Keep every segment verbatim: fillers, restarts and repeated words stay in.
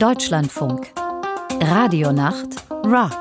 Deutschlandfunk. Radionacht Rock.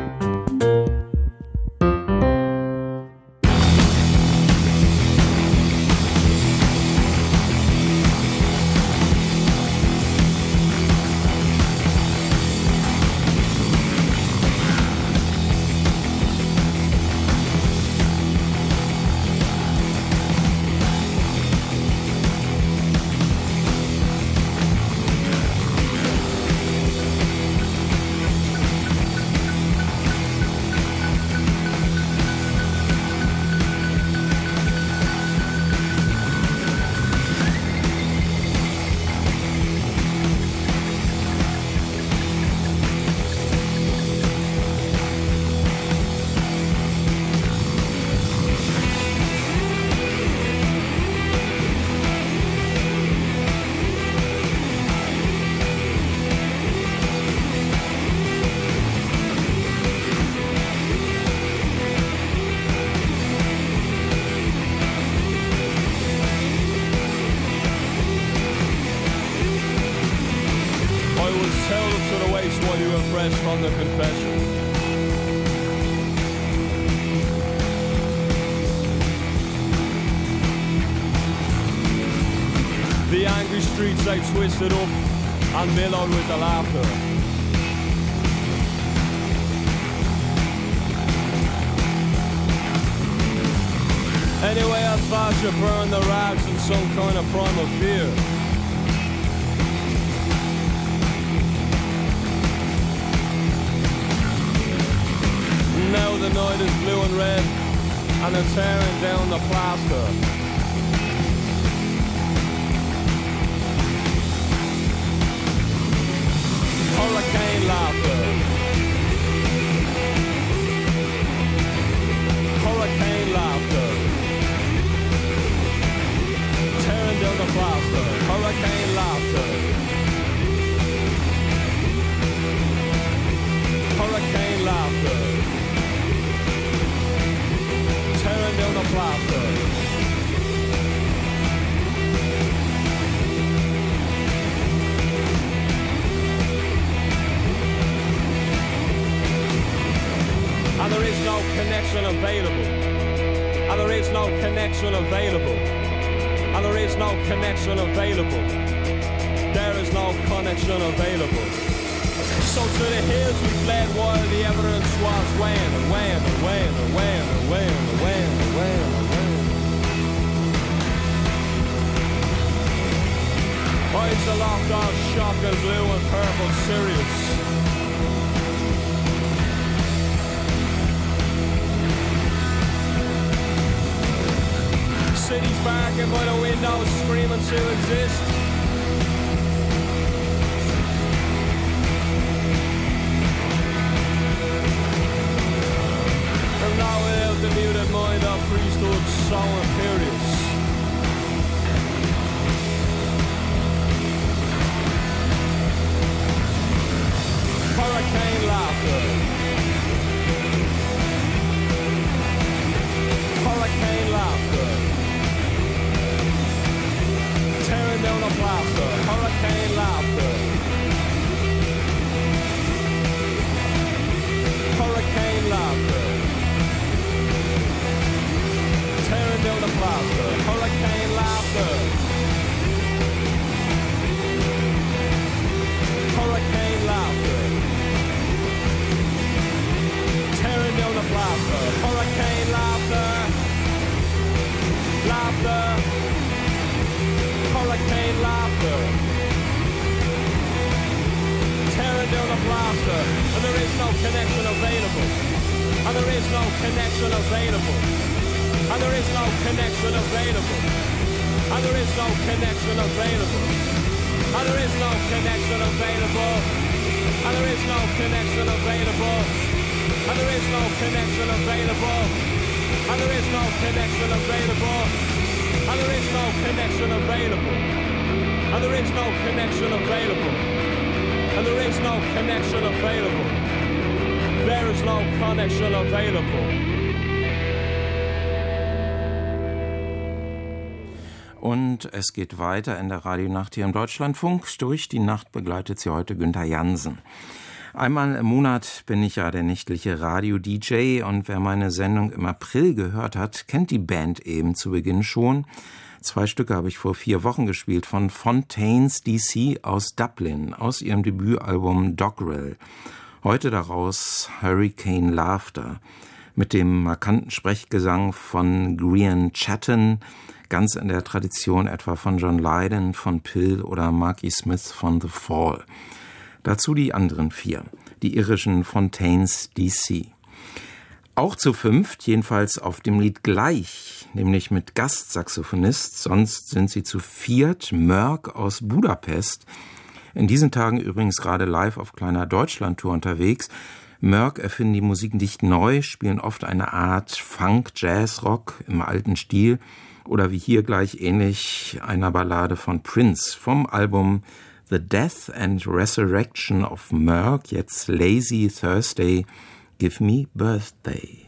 They twisted up and mellowed with the laughter. Anyway, I thought you burned the rags in some kind of primal fear. Now the night is blue and red and they're tearing down the plaster. Hurricane laughter. Hurricane laughter. Tearing down the plaster. Hurricane laughter. Hurricane laughter. Tearing down the plaster. And there is no connection available. And there is no connection available. And there is no connection available. There is no connection available. So to the hills we fled while the evidence was weighing and weighing and weighing and weighing and weighing and weighing and weighing and weighing. Eyes aloft on shock and blue and purple Sirius. Cities barking by the windows, screaming to exist. And now without the muted mind of priesthood so imperious. Hurricane laughter. Hurricane laughter. Tearing down the plaster, hurricane laughter. Hurricane laughter. Tearing down the plaster, hurricane laughter. Hurricane laughter. Tearing down the plaster, hurricane laughter. Laughter. Hurricane laughter. Tearing down the plaster. And there is no connection available. And there is no connection available. And there is no connection available. And there is no connection available. And there is no connection available. And there is no connection available. And there is no connection available. And there is no connection available. And there is no connection available. And there is no connection available. And there is no connection available. There is no connection available. Und es geht weiter in der Radionacht hier im Deutschlandfunk. Durch die Nacht begleitet sie heute Günther Jansen. Einmal im Monat bin ich ja der nächtliche Radio-D J und wer meine Sendung im April gehört hat, kennt die Band eben zu Beginn schon. Zwei Stücke habe ich vor vier Wochen gespielt von Fontaines D C aus Dublin, aus ihrem Debütalbum Doggerel. Heute daraus Hurricane Laughter mit dem markanten Sprechgesang von Grian Chatton, ganz in der Tradition etwa von John Lydon, von Pill oder Marky Smith von The Fall. Dazu die anderen vier, die irischen Fontaines D C. Auch zu fünft, jedenfalls auf dem Lied gleich, nämlich mit Gastsaxophonist, sonst sind sie zu viert, Mörk aus Budapest. In diesen Tagen übrigens gerade live auf kleiner Deutschlandtour unterwegs. Mörk erfinden die Musik nicht neu, spielen oft eine Art Funk, Jazz, Rock im alten Stil oder wie hier gleich ähnlich einer Ballade von Prince vom Album The Death and Resurrection of Mörk, jetzt Lazy Thursday, Give Me Birthday.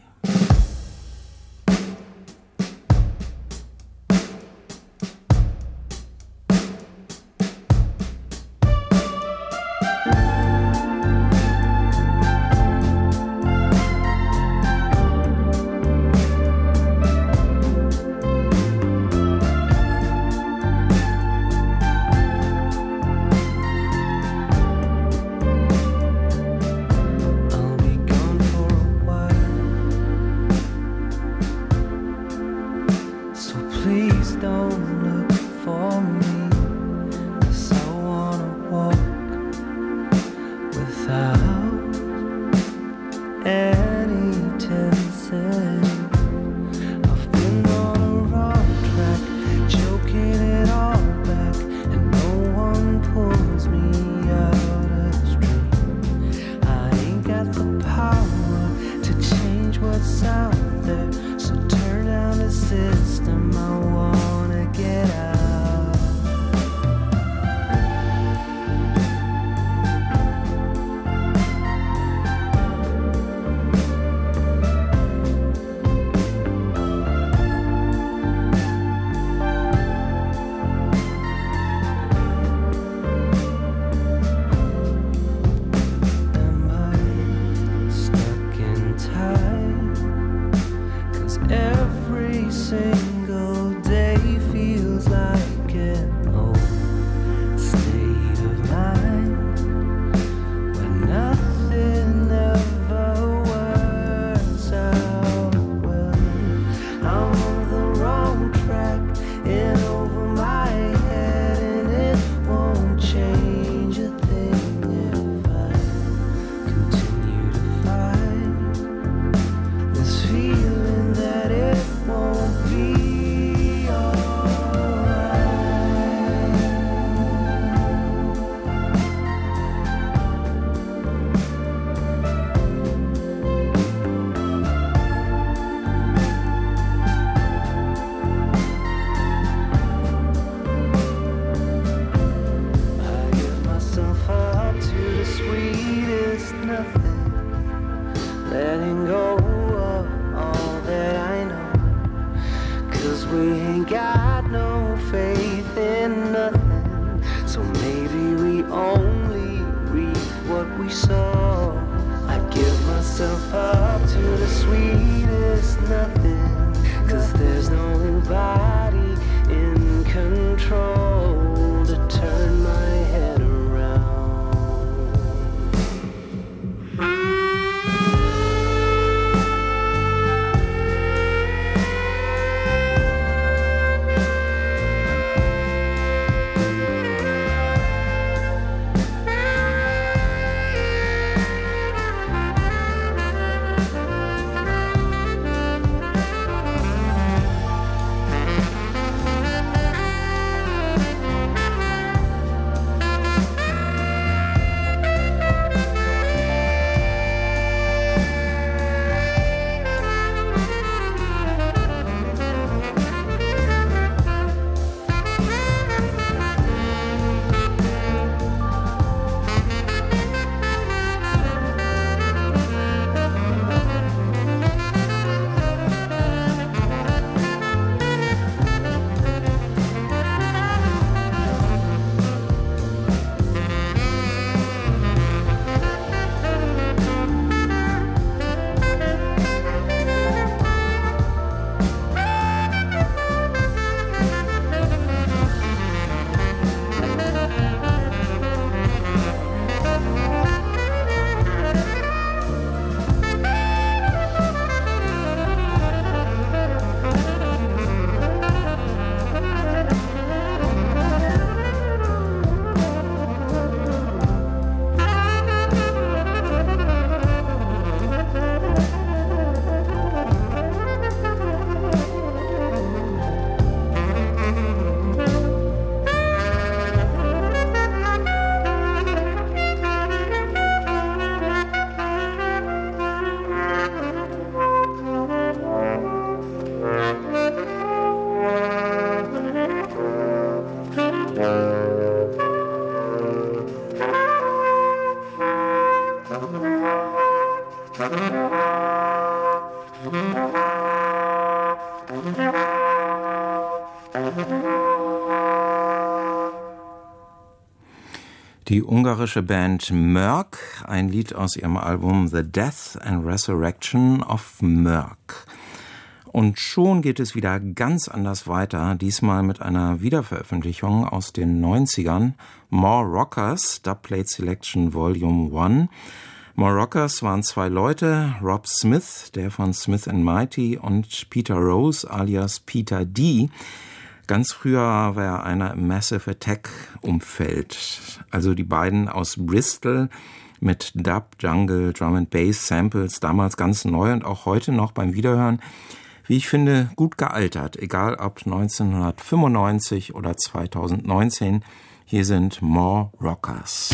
Die ungarische Band Mörk, ein Lied aus ihrem Album The Death and Resurrection of Mörk. Und schon geht es wieder ganz anders weiter, diesmal mit einer Wiederveröffentlichung aus den neunzigern, More Rockers, Dubplate Selection Volume eins. More Rockers waren zwei Leute, Rob Smith, der von Smith and Mighty, und Peter Rose alias Peter D. Ganz früher war er einer im Massive Attack-Umfeld. Also die beiden aus Bristol mit Dub, Jungle, Drum and Bass, Samples, damals ganz neu und auch heute noch beim Wiederhören, wie ich finde, gut gealtert. Egal ob neunzehnhundertfünfundneunzig oder zweitausendneunzehn, hier sind More Rockers.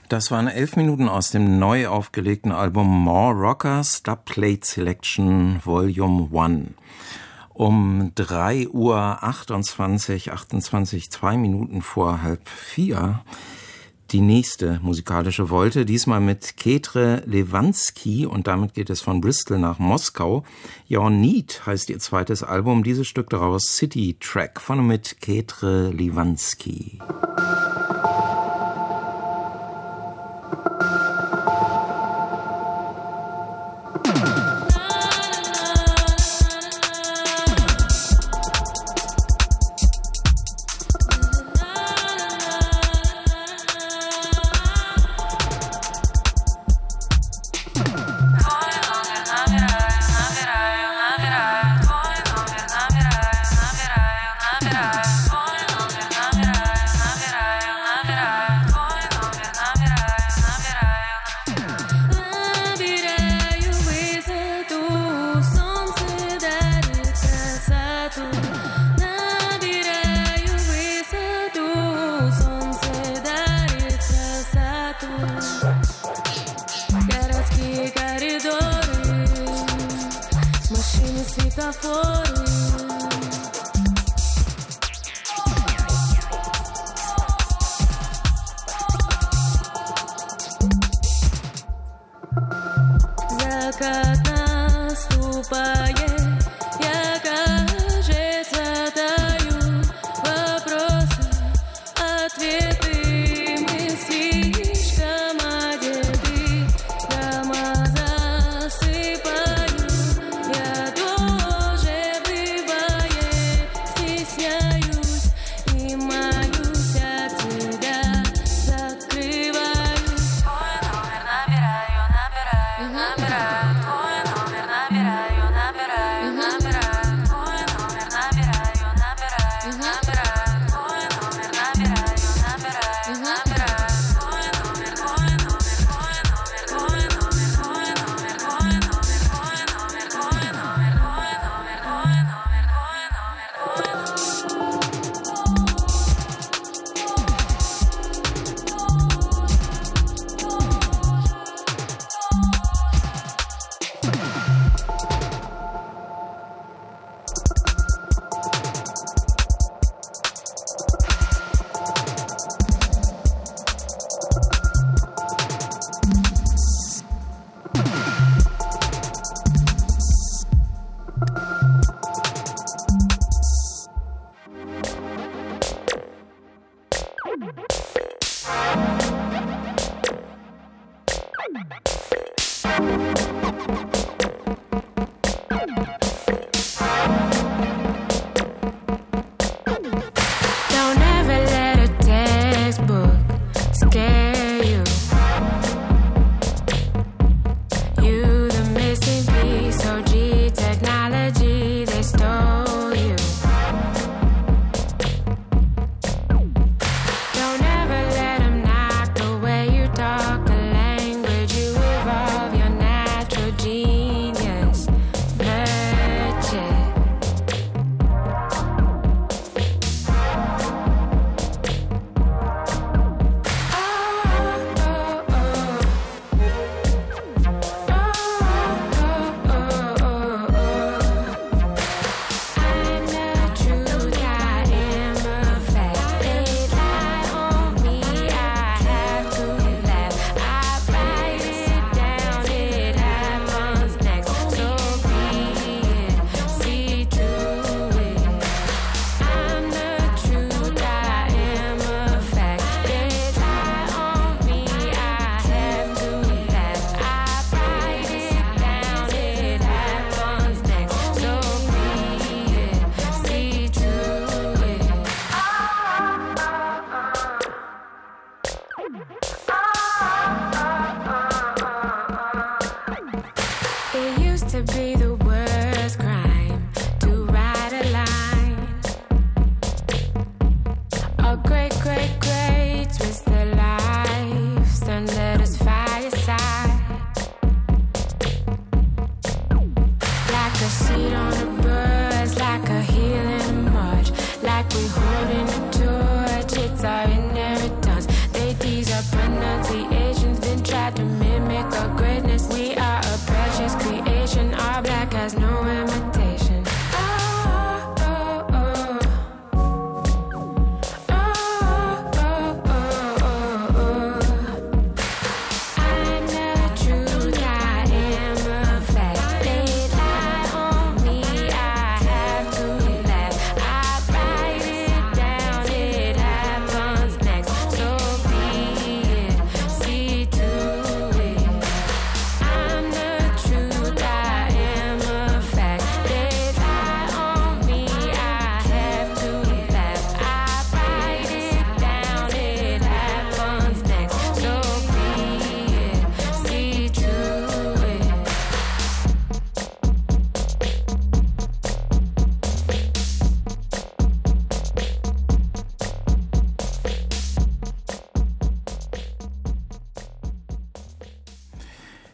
Das waren elf Minuten aus dem neu aufgelegten Album More Rockers, Dubplate Selection Volume eins. Um drei Uhr achtundzwanzig, achtundzwanzig, zwei Minuten vor halb vier, die nächste musikalische Wolte, diesmal mit Ketre Lewanski, und damit geht es von Bristol nach Moskau. Your Need heißt ihr zweites Album, dieses Stück daraus City Track von und mit Ketre Lewanski. Nabieraj, nabieraj, nabieraj, nabieraj, nabieraj, nabieraj, nabieraj.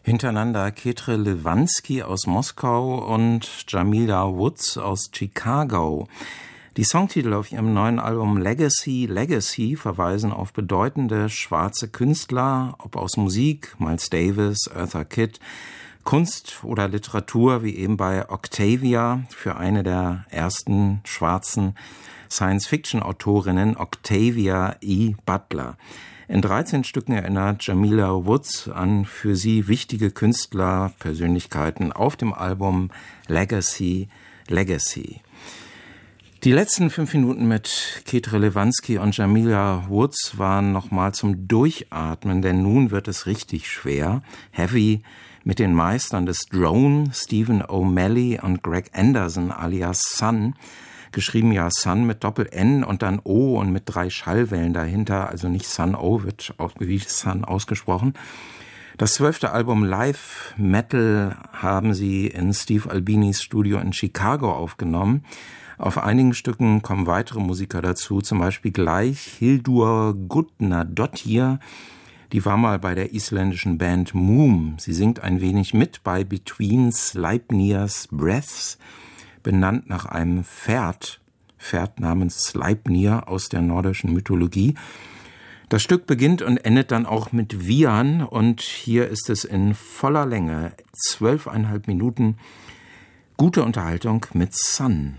Hintereinander Ketre Lewanski aus Moskau und Jamila Woods aus Chicago. Die Songtitel auf ihrem neuen Album Legacy, Legacy verweisen auf bedeutende schwarze Künstler, ob aus Musik, Miles Davis, Eartha Kitt, Kunst oder Literatur, wie eben bei Octavia, für eine der ersten schwarzen Science-Fiction-Autorinnen, Octavia E. Butler. In dreizehn Stücken erinnert Jamila Woods an für sie wichtige Künstler, Persönlichkeiten auf dem Album Legacy, Legacy. Die letzten fünf Minuten mit Ketre Lewanski und Jamila Woods waren nochmal zum Durchatmen, denn nun wird es richtig schwer. Heavy mit den Meistern des Drone, Stephen O'Malley und Greg Anderson alias Sun. Geschrieben ja Sun mit Doppel-N und dann O und mit drei Schallwellen dahinter, also nicht Sun O, wird auch wie Sun ausgesprochen. Das zwölfte Album Live Metal haben sie in Steve Albinis Studio in Chicago aufgenommen. Auf einigen Stücken kommen weitere Musiker dazu, zum Beispiel gleich Hildur Gudnadottir. Die war mal bei der isländischen Band Moom. Sie singt ein wenig mit bei Between Sleipnir's Breaths, benannt nach einem Pferd, Pferd namens Sleipnir aus der nordischen Mythologie. Das Stück beginnt und endet dann auch mit Vian und hier ist es in voller Länge, zwölfeinhalb Minuten, gute Unterhaltung mit Sun.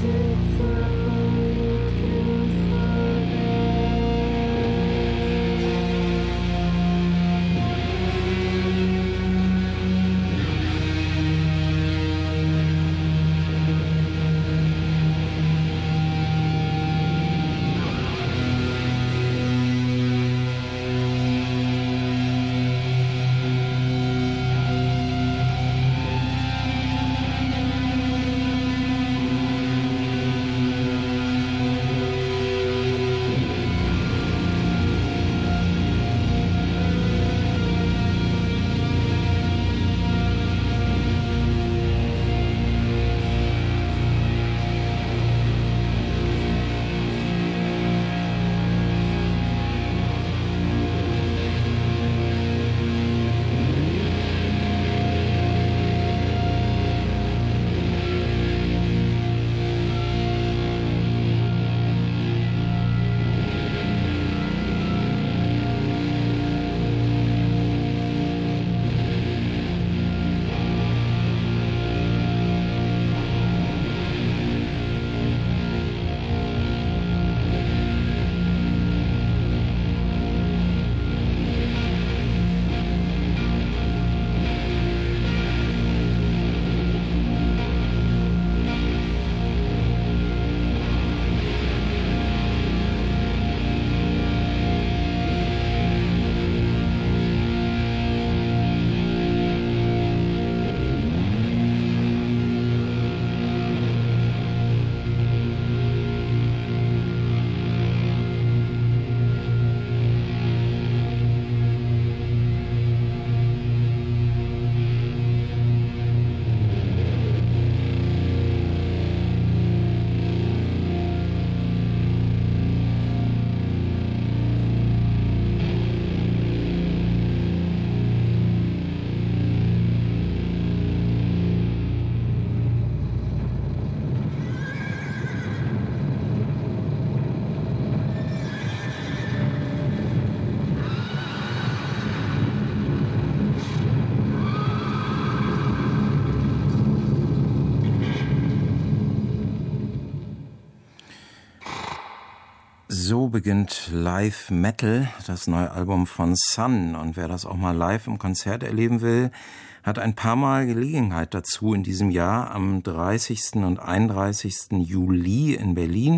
So beginnt Live Metal, das neue Album von Sun. Und wer das auch mal live im Konzert erleben will, hat ein paar Mal Gelegenheit dazu in diesem Jahr am dreißigsten und einunddreißigsten Juli in Berlin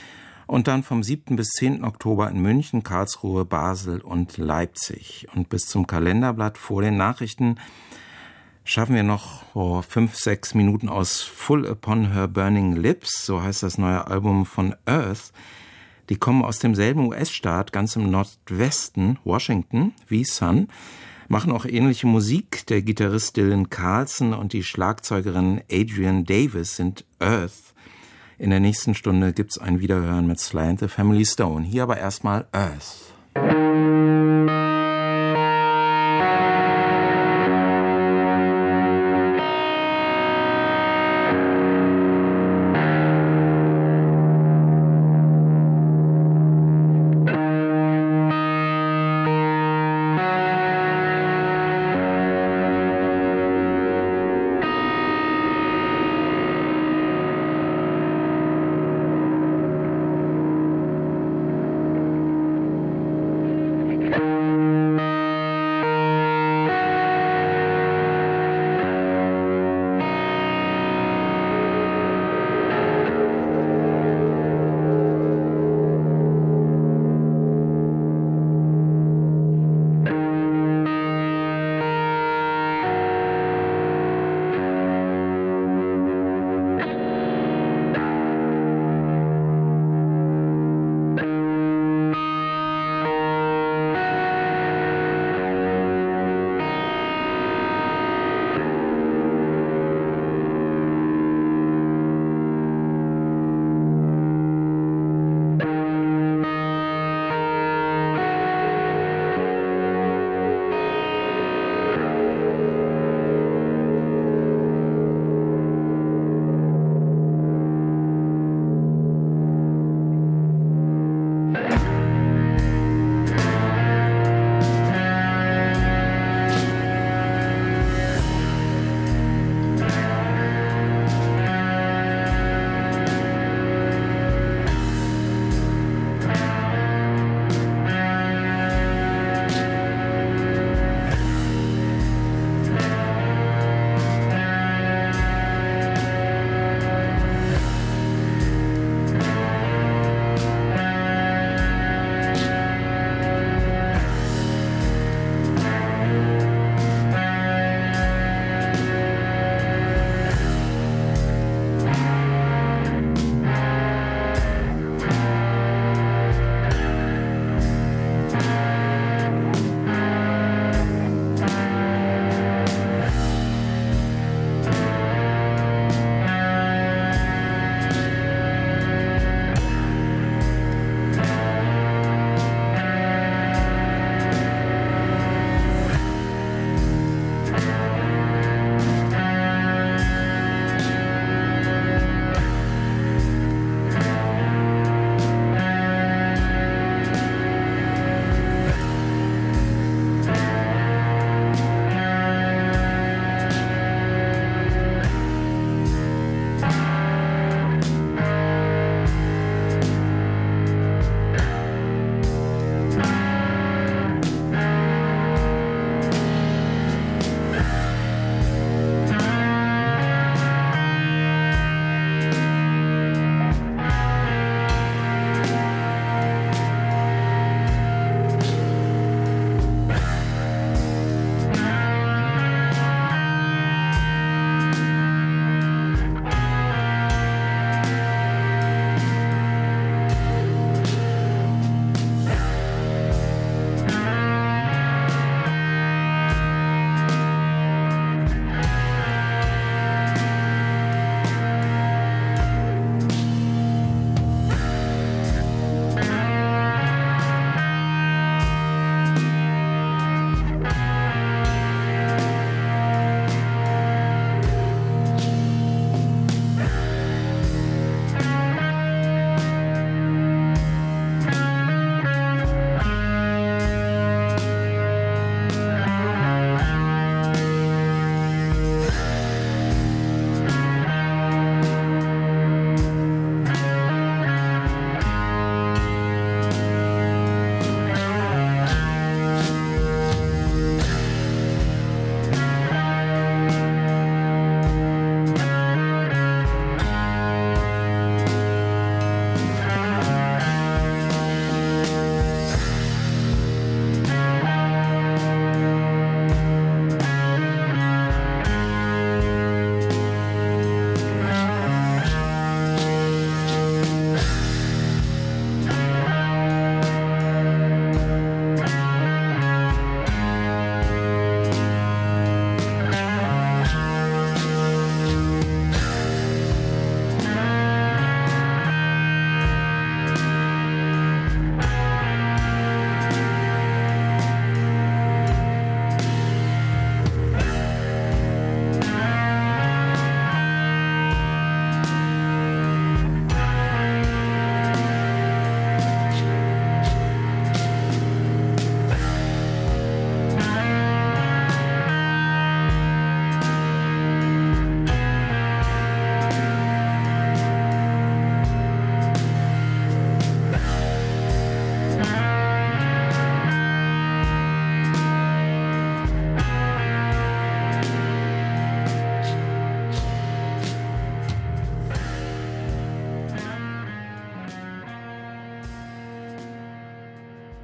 und dann vom siebten bis zehnten Oktober in München, Karlsruhe, Basel und Leipzig. Und bis zum Kalenderblatt vor den Nachrichten schaffen wir noch oh, fünf, sechs Minuten aus Full Upon Her Burning Lips, so heißt das neue Album von Earth. Die kommen aus demselben U S-Staat, ganz im Nordwesten, Washington, wie Sun, machen auch ähnliche Musik. Der Gitarrist Dylan Carlson und die Schlagzeugerin Adrienne Davis sind Earth. In der nächsten Stunde gibt's ein Wiederhören mit Sly and the Family Stone. Hier aber erstmal Earth.